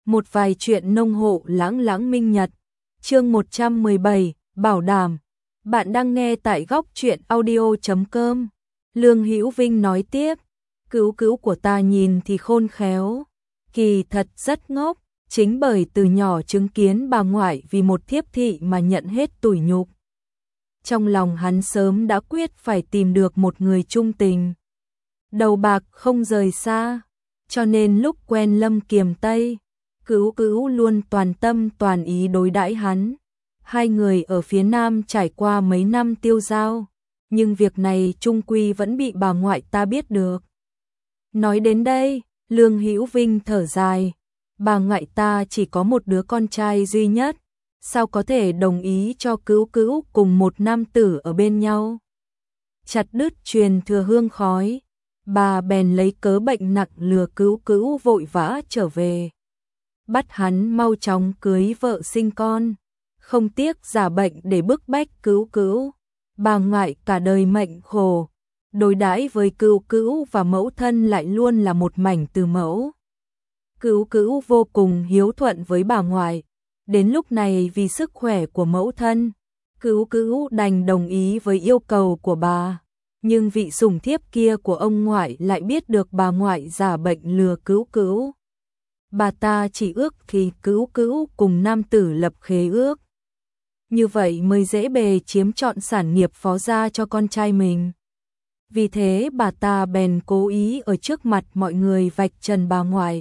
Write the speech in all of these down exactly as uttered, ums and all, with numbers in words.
Một vài chuyện nông hộ lãng lãng minh nhật. Chương một trăm mười bảy, bảo đảm. Bạn đang nghe tại góc truyện audio chấm com. Lương Hữu Vinh nói tiếp, cứu cứu của ta nhìn thì khôn khéo, kỳ thật rất ngốc, chính bởi từ nhỏ chứng kiến bà ngoại vì một thiếp thị mà nhận hết tủi nhục. Trong lòng hắn sớm đã quyết phải tìm được một người trung tình, đầu bạc không rời xa, cho nên lúc quen Lâm Kiềm Tây, cứu cứu luôn toàn tâm toàn ý đối đãi hắn. Hai người ở phía Nam trải qua mấy năm tiêu dao, nhưng việc này chung quy vẫn bị bà ngoại ta biết được. Nói đến đây, Lương Hữu Vinh thở dài, bà ngoại ta chỉ có một đứa con trai duy nhất, sao có thể đồng ý cho cứu cứu cùng một nam tử ở bên nhau. Chặt đứt truyền thừa hương khói, bà bèn lấy cớ bệnh nặng lừa cứu cứu vội vã trở về, bắt hắn mau chóng cưới vợ sinh con, không tiếc giả bệnh để bức bách cứu cứu. Bà ngoại cả đời mệnh khổ, đối đãi với cứu cứu và mẫu thân lại luôn là một mảnh từ mẫu. Cứu cứu vô cùng hiếu thuận với bà ngoại, đến lúc này vì sức khỏe của mẫu thân, cứu cứu đành đồng ý với yêu cầu của bà. Nhưng vị sủng thiếp kia của ông ngoại lại biết được bà ngoại giả bệnh lừa cứu cứu. Bà ta chỉ ước khi cứu cứu cùng nam tử lập khế ước, như vậy mới dễ bề chiếm trọn sản nghiệp phó gia cho con trai mình. Vì thế bà ta bèn cố ý ở trước mặt mọi người vạch trần bà ngoại.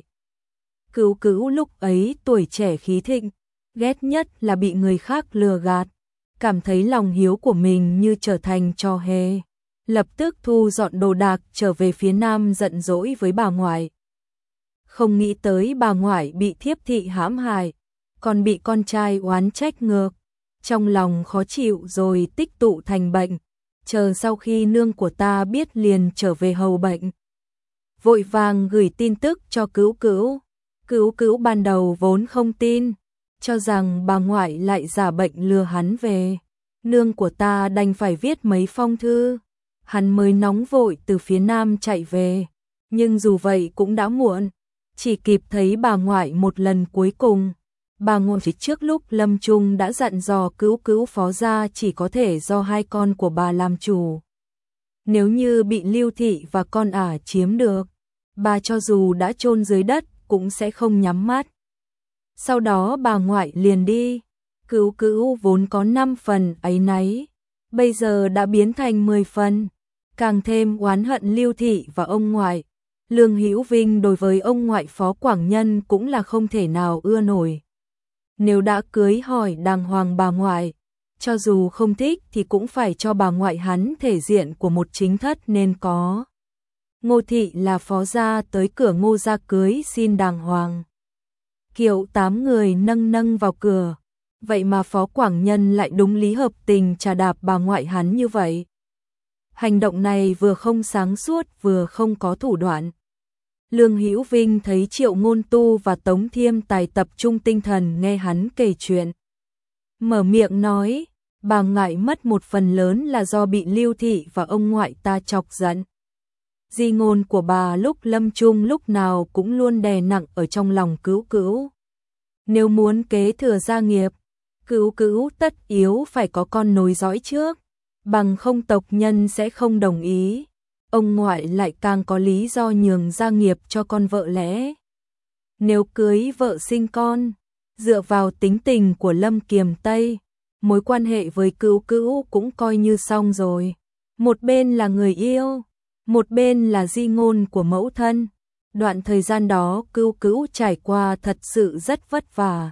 Cứu cứu lúc ấy tuổi trẻ khí thịnh, ghét nhất là bị người khác lừa gạt, cảm thấy lòng hiếu của mình như trở thành trò hề, lập tức thu dọn đồ đạc trở về phía Nam giận dỗi với bà ngoại. Không nghĩ tới bà ngoại bị thiếp thị hãm hại, còn bị con trai oán trách ngược, trong lòng khó chịu rồi tích tụ thành bệnh, chờ sau khi nương của ta biết liền trở về hầu bệnh. Vội vàng gửi tin tức cho cứu cứu. Cứu cứu ban đầu vốn không tin, cho rằng bà ngoại lại giả bệnh lừa hắn về. Nương của ta đành phải viết mấy phong thư, hắn mới nóng vội từ phía Nam chạy về. Nhưng dù vậy cũng đã muộn, chỉ kịp thấy bà ngoại một lần cuối cùng. Bà ngoại trước lúc lâm chung đã dặn dò cứu cứu phó gia chỉ có thể do hai con của bà làm chủ. Nếu như bị Lưu Thị và con ả chiếm được, bà cho dù đã chôn dưới đất cũng sẽ không nhắm mắt. Sau đó bà ngoại liền đi, cứu cứu vốn có năm phần áy náy, bây giờ đã biến thành mười phần, càng thêm oán hận Lưu Thị và ông ngoại. Lương Hữu Vinh đối với ông ngoại Phó Quảng Nhân cũng là không thể nào ưa nổi. Nếu đã cưới hỏi đàng hoàng bà ngoại, cho dù không thích thì cũng phải cho bà ngoại hắn thể diện của một chính thất nên có. Ngô Thị là phó gia tới cửa Ngô gia cưới xin đàng hoàng. Kiệu tám người nâng nâng vào cửa, vậy mà Phó Quảng Nhân lại đúng lý hợp tình trà đạp bà ngoại hắn như vậy. Hành động này vừa không sáng suốt vừa không có thủ đoạn. Lương Hữu Vinh thấy Triệu Ngôn Tu và Tống Thiêm Tài tập trung tinh thần nghe hắn kể chuyện. Mở miệng nói, bà ngoại mất một phần lớn là do bị Lưu Thị và ông ngoại ta chọc giận. Di ngôn của bà lúc lâm chung lúc nào cũng luôn đè nặng ở trong lòng cứu cứu. Nếu muốn kế thừa gia nghiệp, cứu cứu tất yếu phải có con nối dõi trước, bằng không tộc nhân sẽ không đồng ý. Ông ngoại lại càng có lý do nhường gia nghiệp cho con vợ lẽ. Nếu cưới vợ sinh con, dựa vào tính tình của Lâm Kiềm Tây, mối quan hệ với cứu cứu cũng coi như xong rồi. Một bên là người yêu, một bên là di ngôn của mẫu thân. Đoạn thời gian đó cứu cứu trải qua thật sự rất vất vả.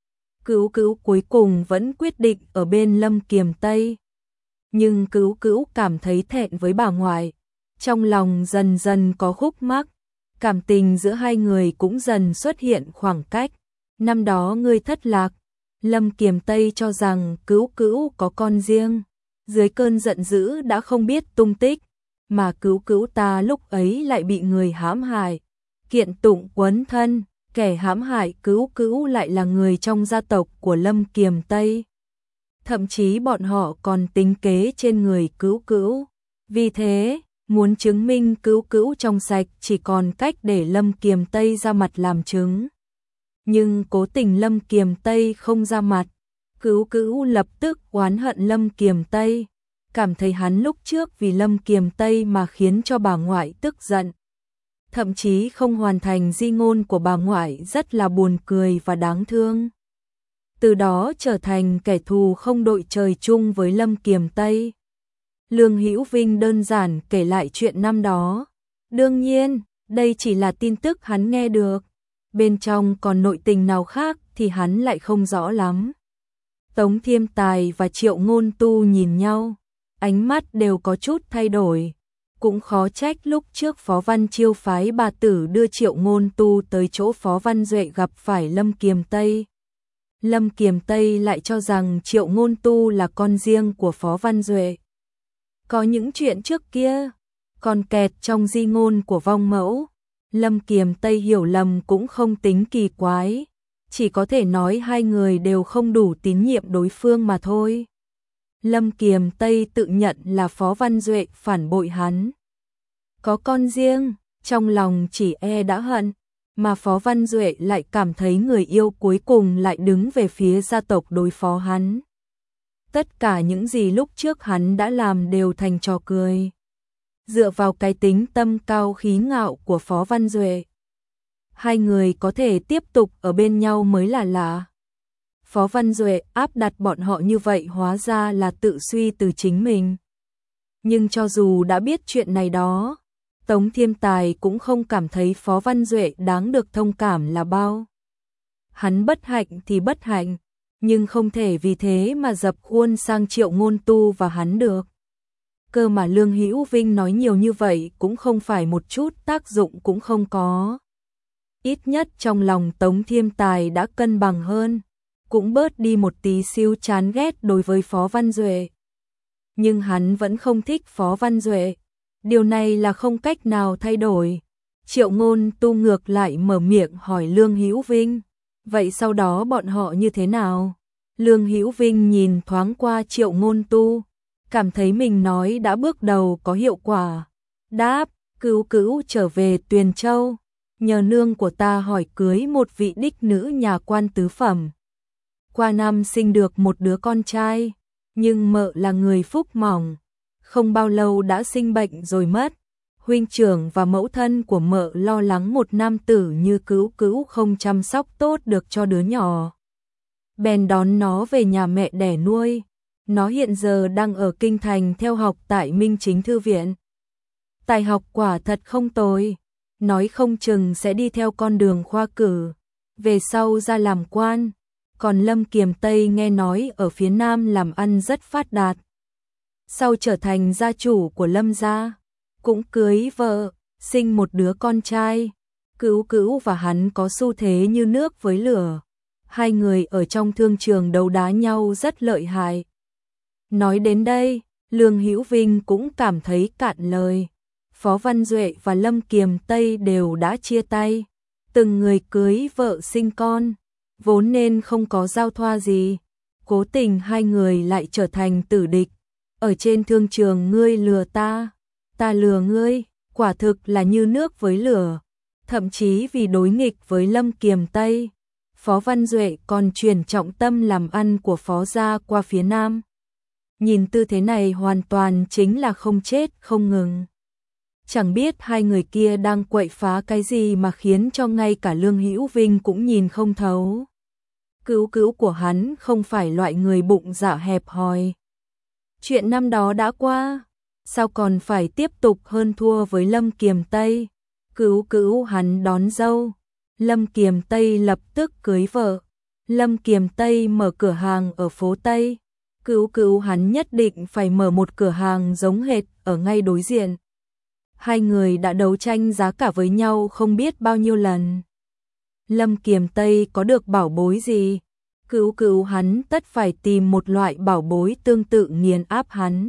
Cứu cứu cuối cùng vẫn quyết định ở bên Lâm Kiềm Tây. Nhưng cứu cứu cảm thấy thẹn với bà ngoại, trong lòng dần dần có khúc mắc, cảm tình giữa hai người cũng dần xuất hiện khoảng cách. Năm đó ngươi thất lạc, Lâm Kiềm Tây cho rằng cứu cứu có con riêng, dưới cơn giận dữ đã không biết tung tích, mà cứu cứu ta lúc ấy lại bị người hãm hại, kiện tụng quấn thân, kẻ hãm hại cứu cứu lại là người trong gia tộc của Lâm Kiềm Tây. Thậm chí bọn họ còn tính kế trên người cứu cứu. Vì thế, muốn chứng minh cứu cứu trong sạch chỉ còn cách để Lâm Kiềm Tây ra mặt làm chứng. Nhưng cố tình Lâm Kiềm Tây không ra mặt. Cửu Cửu lập tức oán hận Lâm Kiềm Tây, cảm thấy hắn lúc trước vì Lâm Kiềm Tây mà khiến cho bà ngoại tức giận. Thậm chí không hoàn thành di ngôn của bà ngoại rất là buồn cười và đáng thương. Từ đó trở thành kẻ thù không đội trời chung với Lâm Kiềm Tây. Lương Hữu Vinh đơn giản kể lại chuyện năm đó. Đương nhiên, đây chỉ là tin tức hắn nghe được. Bên trong còn nội tình nào khác thì hắn lại không rõ lắm. Tống Thiêm Tài và Triệu Ngôn Tu nhìn nhau, ánh mắt đều có chút thay đổi. Cũng khó trách lúc trước Phó Văn Chiêu phái bà tử đưa Triệu Ngôn Tu tới chỗ Phó Văn Duệ gặp phải Lâm Kiềm Tây. Lâm Kiềm Tây lại cho rằng Triệu Ngôn Tu là con riêng của Phó Văn Duệ. Có những chuyện trước kia còn kẹt trong di ngôn của vong mẫu, Lâm Kiềm Tây hiểu lầm cũng không tính kỳ quái, chỉ có thể nói hai người đều không đủ tín nhiệm đối phương mà thôi. Lâm Kiềm Tây tự nhận là Phó Văn Duệ phản bội hắn. Có con riêng, trong lòng chỉ e đã hận, mà Phó Văn Duệ lại cảm thấy người yêu cuối cùng lại đứng về phía gia tộc đối phó hắn. Tất cả những gì lúc trước hắn đã làm đều thành trò cười. Dựa vào cái tính tâm cao khí ngạo của Phó Văn Duệ, hai người có thể tiếp tục ở bên nhau mới là lạ. Phó Văn Duệ áp đặt bọn họ như vậy hóa ra là tự suy từ chính mình. Nhưng cho dù đã biết chuyện này đó, Tống Thiêm Tài cũng không cảm thấy Phó Văn Duệ đáng được thông cảm là bao. Hắn bất hạnh thì bất hạnh, nhưng không thể vì thế mà dập khuôn sang Triệu Ngôn Tu và hắn được. Cơ mà Lương Hữu Vinh nói nhiều như vậy cũng không phải một chút tác dụng cũng không có. Ít nhất trong lòng Tống Thiêm Tài đã cân bằng hơn, cũng bớt đi một tí xíu chán ghét đối với Phó Văn Duệ. Nhưng hắn vẫn không thích Phó Văn Duệ. Điều này là không cách nào thay đổi. Triệu Ngôn Tu ngược lại mở miệng hỏi Lương Hữu Vinh, vậy sau đó bọn họ như thế nào? Lương Hữu Vinh nhìn thoáng qua Triệu Ngôn Tu, cảm thấy mình nói đã bước đầu có hiệu quả. Đáp, Cửu Cửu trở về Tuyền Châu, nhờ nương của ta hỏi cưới một vị đích nữ nhà quan tứ phẩm. Qua năm sinh được một đứa con trai, nhưng mợ là người phúc mỏng, không bao lâu đã sinh bệnh rồi mất. Huynh trưởng và mẫu thân của mợ lo lắng một nam tử như Cửu Cửu không chăm sóc tốt được cho đứa nhỏ, bèn đón nó về nhà mẹ đẻ nuôi. Nó hiện giờ đang ở Kinh Thành theo học tại Minh Chính Thư Viện. Tài học quả thật không tồi, nói không chừng sẽ đi theo con đường khoa cử, về sau ra làm quan. Còn Lâm Kiềm Tây nghe nói ở phía Nam làm ăn rất phát đạt, sau trở thành gia chủ của Lâm gia, cũng cưới vợ, sinh một đứa con trai. Cửu Cửu và hắn có xu thế như nước với lửa, hai người ở trong thương trường đấu đá nhau rất lợi hại. Nói đến đây, Lương Hữu Vinh cũng cảm thấy cạn lời. Phó Văn Duệ và Lâm Kiềm Tây đều đã chia tay, từng người cưới vợ sinh con, vốn nên không có giao thoa gì. Cố tình hai người lại trở thành tử địch. Ở trên thương trường ngươi lừa ta, ta lừa ngươi, quả thực là như nước với lửa. Thậm chí vì đối nghịch với Lâm Kiềm Tây, Phó Văn Duệ còn chuyển trọng tâm làm ăn của Phó gia qua phía Nam. Nhìn tư thế này hoàn toàn chính là không chết không ngừng. Chẳng biết hai người kia đang quậy phá cái gì mà khiến cho ngay cả Lương Hữu Vinh cũng nhìn không thấu. Cửu Cửu của hắn không phải loại người bụng dạ hẹp hòi. Chuyện năm đó đã qua, sao còn phải tiếp tục hơn thua với Lâm Kiềm Tây? Cửu Cửu hắn đón dâu, Lâm Kiềm Tây lập tức cưới vợ. Lâm Kiềm Tây mở cửa hàng ở phố Tây, Cửu Cửu hắn nhất định phải mở một cửa hàng giống hệt ở ngay đối diện. Hai người đã đấu tranh giá cả với nhau không biết bao nhiêu lần. Lâm Kiềm Tây có được bảo bối gì, Cửu Cửu hắn tất phải tìm một loại bảo bối tương tự nghiền áp hắn.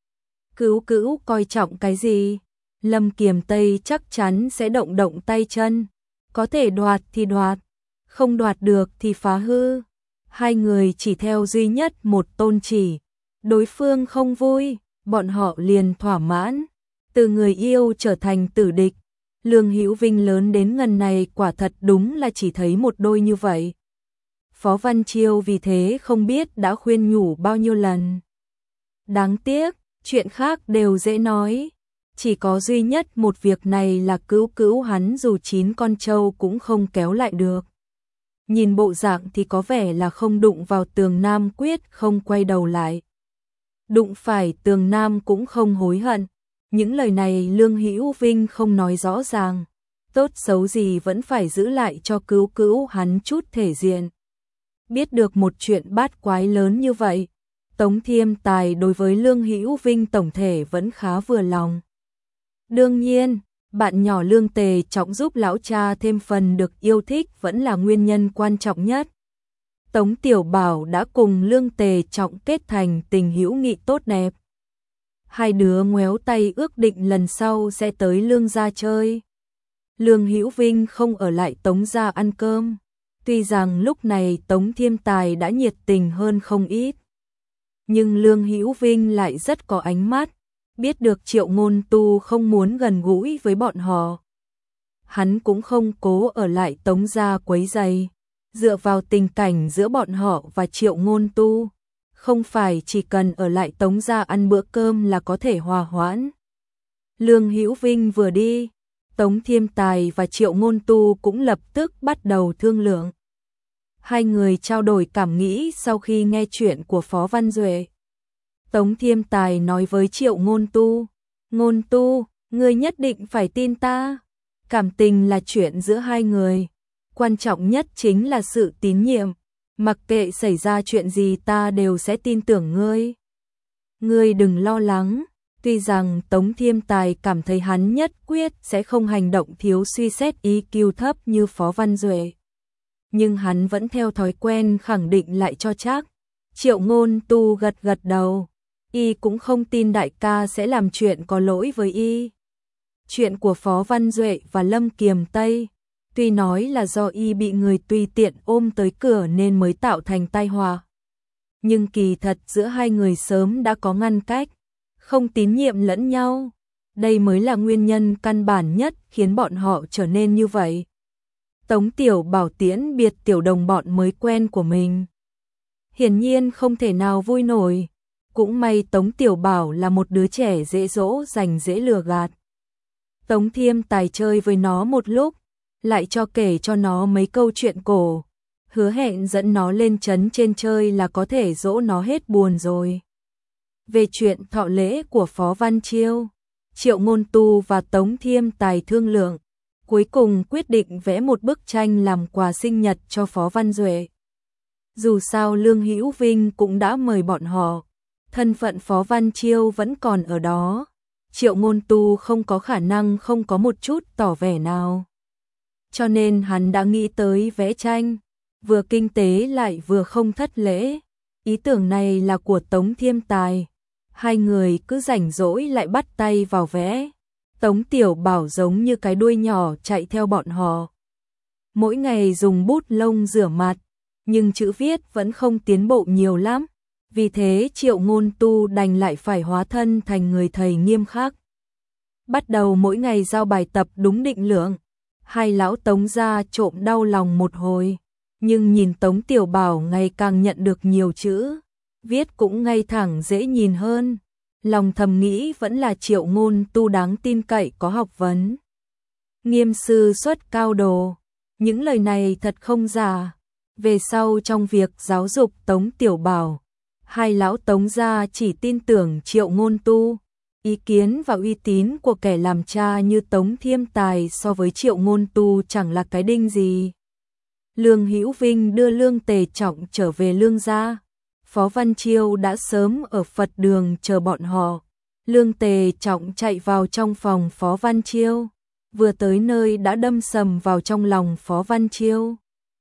Cửu Cửu coi trọng cái gì, Lâm Kiềm Tây chắc chắn sẽ động động tay chân, có thể đoạt thì đoạt, không đoạt được thì phá hư. Hai người chỉ theo duy nhất một tôn chỉ, đối phương không vui, bọn họ liền thỏa mãn, từ người yêu trở thành tử địch. Lương Hữu Vinh lớn đến ngần này quả thật đúng là chỉ thấy một đôi như vậy. Phó Văn Chiêu vì thế không biết đã khuyên nhủ bao nhiêu lần. Đáng tiếc, chuyện khác đều dễ nói. Chỉ có duy nhất một việc này là Cữu Cữu hắn dù chín con trâu cũng không kéo lại được. Nhìn bộ dạng thì có vẻ là không đụng vào tường Nam quyết không quay đầu lại. Đụng phải tường Nam cũng không hối hận. Những lời này Lương Hữu Vinh không nói rõ ràng. Tốt xấu gì vẫn phải giữ lại cho Cữu Cữu hắn chút thể diện. Biết được một chuyện bát quái lớn như vậy, Tống Thiêm Tài đối với Lương Hữu Vinh tổng thể vẫn khá vừa lòng. Đương nhiên, bạn nhỏ Lương Tề Trọng giúp lão cha thêm phần được yêu thích vẫn là nguyên nhân quan trọng nhất. Tống Tiểu Bảo đã cùng Lương Tề Trọng kết thành tình hữu nghị tốt đẹp. Hai đứa ngoéo tay ước định lần sau sẽ tới Lương gia chơi. Lương Hữu Vinh không ở lại Tống gia ăn cơm. Tuy rằng lúc này Tống Thiêm Tài đã nhiệt tình hơn không ít. Nhưng Lương Hữu Vinh lại rất có ánh mắt. Biết được Triệu Ngôn Tu không muốn gần gũi với bọn họ. Hắn cũng không cố ở lại Tống gia quấy rầy. Dựa vào tình cảnh giữa bọn họ và Triệu Ngôn Tu, không phải chỉ cần ở lại Tống gia ăn bữa cơm là có thể hòa hoãn. Lương Hữu Vinh vừa đi, Tống Thiêm Tài và Triệu Ngôn Tu cũng lập tức bắt đầu thương lượng. Hai người trao đổi cảm nghĩ sau khi nghe chuyện của Phó Văn Duệ. Tống Thiêm Tài nói với Triệu Ngôn Tu, Ngôn Tu, ngươi nhất định phải tin ta. Cảm tình là chuyện giữa hai người. Quan trọng nhất chính là sự tín nhiệm. Mặc kệ xảy ra chuyện gì ta đều sẽ tin tưởng ngươi. Ngươi đừng lo lắng. Tuy rằng Tống Thiêm Tài cảm thấy hắn nhất quyết sẽ không hành động thiếu suy xét i kiu thấp như Phó Văn Duệ. Nhưng hắn vẫn theo thói quen khẳng định lại cho chắc. Triệu Ngôn Tu gật gật đầu. Y cũng không tin đại ca sẽ làm chuyện có lỗi với y. Chuyện của Phó Văn Duệ và Lâm Kiềm Tây, tuy nói là do y bị người tùy tiện ôm tới cửa nên mới tạo thành tai họa. Nhưng kỳ thật giữa hai người sớm đã có ngăn cách, không tín nhiệm lẫn nhau. Đây mới là nguyên nhân căn bản nhất khiến bọn họ trở nên như vậy. Tống Tiểu Bảo tiễn biệt tiểu đồng bọn mới quen của mình. Hiển nhiên không thể nào vui nổi. Cũng may Tống Tiểu Bảo là một đứa trẻ dễ dỗ dành dễ lừa gạt. Tống Thiêm Tài chơi với nó một lúc, lại cho kể cho nó mấy câu chuyện cổ, hứa hẹn dẫn nó lên trấn trên chơi là có thể dỗ nó hết buồn rồi. Về chuyện thọ lễ của Phó Văn Chiêu, Triệu Ngôn Tu và Tống Thiêm Tài thương lượng, cuối cùng quyết định vẽ một bức tranh làm quà sinh nhật cho Phó Văn Duệ. Dù sao Lương Hữu Vinh cũng đã mời bọn họ, thân phận Phó Văn Chiêu vẫn còn ở đó. Triệu Ngôn Tu không có khả năng không có một chút tỏ vẻ nào. Cho nên hắn đã nghĩ tới vẽ tranh, vừa kinh tế lại vừa không thất lễ. Ý tưởng này là của Tống Thiêm Tài. Hai người cứ rảnh rỗi lại bắt tay vào vẽ. Tống Tiểu Bảo giống như cái đuôi nhỏ chạy theo bọn họ. Mỗi ngày dùng bút lông rửa mặt, nhưng chữ viết vẫn không tiến bộ nhiều lắm. Vì thế Triệu Ngôn Tu đành lại phải hóa thân thành người thầy nghiêm khắc. Bắt đầu mỗi ngày giao bài tập đúng định lượng. Hai lão Tống gia trộm đau lòng một hồi. Nhưng nhìn Tống Tiểu Bảo ngày càng nhận được nhiều chữ. Viết cũng ngay thẳng dễ nhìn hơn. Lòng thầm nghĩ vẫn là Triệu Ngôn Tu đáng tin cậy có học vấn. Nghiêm sư xuất cao đồ. Những lời này thật không giả. Về sau trong việc giáo dục Tống Tiểu Bảo, hai lão Tống gia chỉ tin tưởng Triệu Ngôn Tu. Ý kiến và uy tín của kẻ làm cha như Tống Thiêm Tài so với Triệu Ngôn Tu chẳng là cái đinh gì. Lương Hữu Vinh đưa Lương Tề Trọng trở về Lương gia. Phó Văn Chiêu đã sớm ở Phật đường chờ bọn họ. Lương Tề Trọng chạy vào trong phòng Phó Văn Chiêu. Vừa tới nơi đã đâm sầm vào trong lòng Phó Văn Chiêu.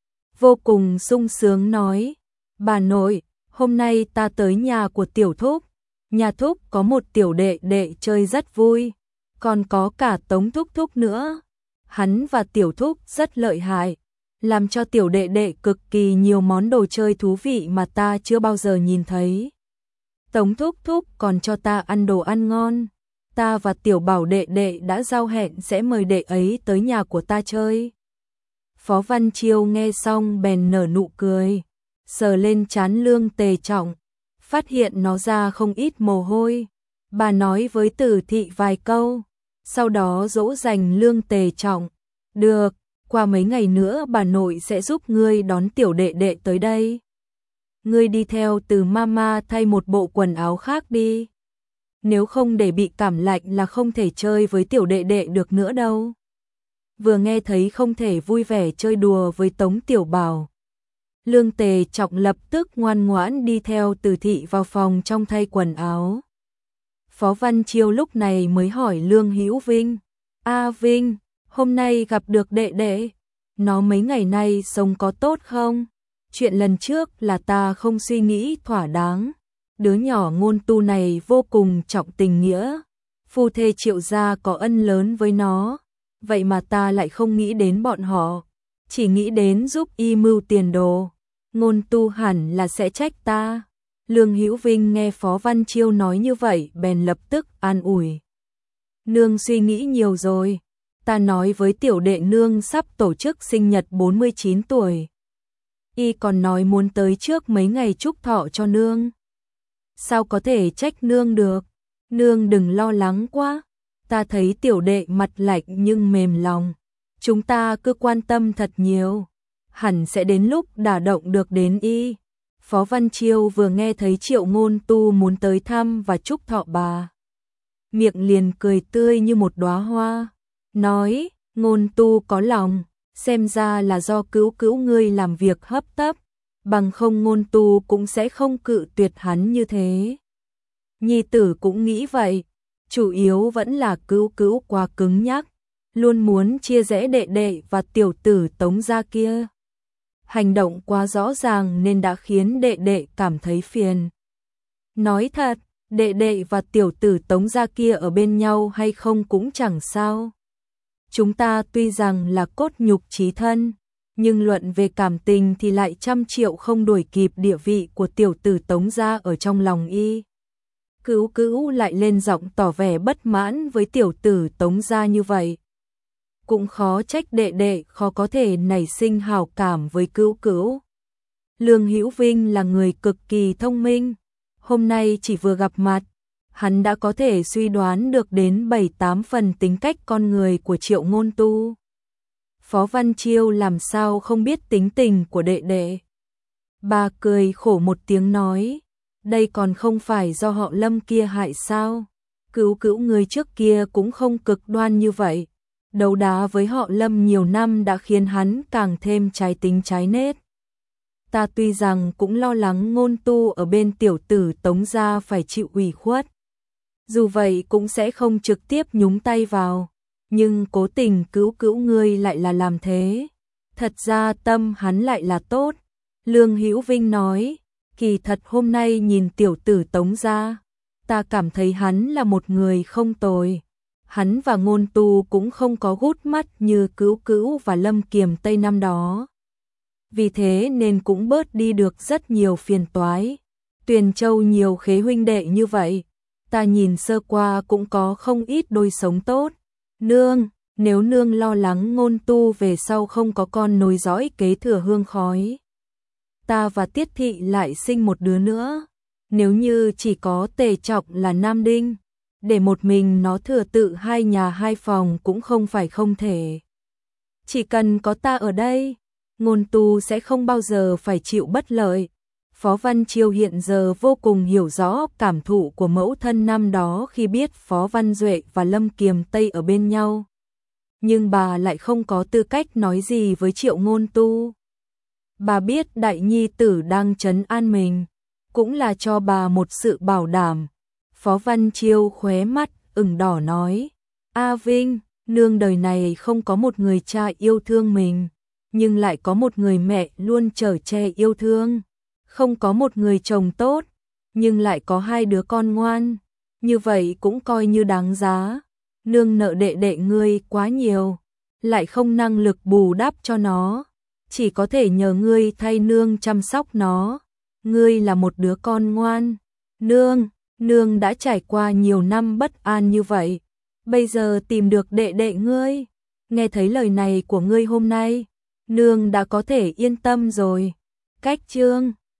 Vô cùng sung sướng nói, bà nội, hôm nay ta tới nhà của tiểu thúc. Nhà thúc có một tiểu đệ đệ chơi rất vui, còn có cả Tống thúc thúc nữa. Hắn và tiểu thúc rất lợi hại, làm cho tiểu đệ đệ cực kỳ nhiều món đồ chơi thú vị mà ta chưa bao giờ nhìn thấy. Tống thúc thúc còn cho ta ăn đồ ăn ngon. ta và tiểu bảo đệ đệ đã giao hẹn sẽ mời đệ ấy tới nhà của ta chơi. Phó Văn Chiêu nghe xong bèn nở nụ cười, sờ lên trán Lương Tề Trọng, phát hiện nó ra không ít mồ hôi. Bà nói với Tử Thị vài câu, sau đó dỗ dành Lương Tề Trọng. Được, qua mấy ngày nữa bà nội sẽ giúp ngươi đón tiểu đệ đệ tới đây. Ngươi đi theo Từ Mama thay một bộ quần áo khác đi. Nếu không để bị cảm lạnh là không thể chơi với tiểu đệ đệ được nữa đâu. Vừa nghe thấy không thể vui vẻ chơi đùa với Tống Tiểu Bảo, Lương Tề Trọng lập tức ngoan ngoãn đi theo Từ Thị vào phòng trong thay quần áo. Phó Văn Chiêu lúc này mới hỏi Lương Hữu Vinh, A Vinh, hôm nay gặp được đệ đệ, nó mấy ngày nay sống có tốt không? Chuyện lần trước là ta không suy nghĩ thỏa đáng, đứa nhỏ Ngôn Tu này vô cùng trọng tình nghĩa, phu thê Triệu gia có ân lớn với nó, vậy mà ta lại không nghĩ đến bọn họ, chỉ nghĩ đến giúp y mưu tiền đồ. Ngôn Tu hẳn là sẽ trách ta. Lương Hữu Vinh nghe Phó Văn Chiêu nói như vậy bèn lập tức an ủi. Nương suy nghĩ nhiều rồi, ta nói với tiểu đệ nương sắp tổ chức sinh nhật bốn mươi chín tuổi. Y còn nói muốn tới trước mấy ngày chúc thọ cho nương. Sao có thể trách nương được, nương đừng lo lắng quá, ta thấy tiểu đệ mặt lạnh nhưng mềm lòng. Chúng ta cứ quan tâm thật nhiều, hẳn sẽ đến lúc đả động được đến y. Phó Văn Chiêu vừa nghe thấy Triệu Ngôn Tu muốn tới thăm và chúc thọ bà, miệng liền cười tươi như một đóa hoa, nói, Ngôn Tu có lòng, xem ra là do Cữu Cữu ngươi làm việc hấp tấp, bằng không Ngôn Tu cũng sẽ không cự tuyệt hắn như thế. Nhi tử cũng nghĩ vậy, chủ yếu vẫn là Cữu Cữu quá cứng nhắc, luôn muốn chia rẽ đệ đệ và tiểu tử Tống gia kia. Hành động quá rõ ràng nên đã khiến đệ đệ cảm thấy phiền. Nói thật, đệ đệ và tiểu tử Tống gia kia ở bên nhau hay không cũng chẳng sao. Chúng ta tuy rằng là cốt nhục chí thân, nhưng luận về cảm tình thì lại trăm triệu không đuổi kịp địa vị của tiểu tử Tống gia ở trong lòng y. Cữu Cữu lại lên giọng tỏ vẻ bất mãn với tiểu tử Tống gia như vậy. Cũng khó trách đệ đệ khó có thể nảy sinh hảo cảm với Cữu Cữu. Lương Hữu Vinh là người cực kỳ thông minh, hôm nay chỉ vừa gặp mặt, hắn đã có thể suy đoán được đến bảy tám phần tính cách con người của Triệu Ngôn Tu. Phó Văn Chiêu làm sao không biết tính tình của đệ đệ. Bà cười khổ một tiếng nói, đây còn không phải do họ Lâm kia hại sao? Cữu Cữu người trước kia cũng không cực đoan như vậy. Đấu đá với họ Lâm nhiều năm đã khiến hắn càng thêm trái tính trái nết. Ta tuy rằng cũng lo lắng Ngôn Tu ở bên tiểu tử Tống gia phải chịu ủy khuất, dù vậy cũng sẽ không trực tiếp nhúng tay vào, nhưng cố tình Cữu Cữu ngươi lại là làm thế. Thật ra tâm hắn lại là tốt. Lương Hữu Vinh nói, kỳ thật hôm nay nhìn tiểu tử Tống gia, ta cảm thấy hắn là một người không tồi. Hắn và Ngôn Tu cũng không có gút mắt như Cữu Cữu và Lâm Kiềm Tây năm đó. Vì thế nên cũng bớt đi được rất nhiều phiền toái. Tuyền Châu nhiều khế huynh đệ như vậy, ta nhìn sơ qua cũng có không ít đôi sống tốt. Nương, nếu nương lo lắng Ngôn Tu về sau không có con nối dõi kế thừa hương khói, ta và Tiết Thị lại sinh một đứa nữa. Nếu như chỉ có Tề Trọng là nam đinh, để một mình nó thừa tự hai nhà hai phòng cũng không phải không thể. Chỉ cần có ta ở đây, Ngôn Tu sẽ không bao giờ phải chịu bất lợi. Phó Văn Chiêu hiện giờ vô cùng hiểu rõ cảm thụ của mẫu thân năm đó khi biết Phó Văn Duệ và Lâm Kiềm Tây ở bên nhau. Nhưng bà lại không có tư cách nói gì với Triệu Ngôn Tu. Bà biết đại nhi tử đang trấn an mình, cũng là cho bà một sự bảo đảm. Phó Văn Chiêu khóe mắt ửng đỏ nói, A Vinh, nương đời này không có một người cha yêu thương mình, nhưng lại có một người mẹ luôn chở che yêu thương. Không có một người chồng tốt, nhưng lại có hai đứa con ngoan, như vậy cũng coi như đáng giá. Nương nợ đệ đệ ngươi quá nhiều, lại không năng lực bù đắp cho nó, chỉ có thể nhờ ngươi thay nương chăm sóc nó. Ngươi là một đứa con ngoan, nương, Nương đã trải qua nhiều năm bất an như vậy, bây giờ tìm được đệ đệ ngươi, nghe thấy lời này của ngươi hôm nay, nương đã có thể yên tâm rồi. Cách chương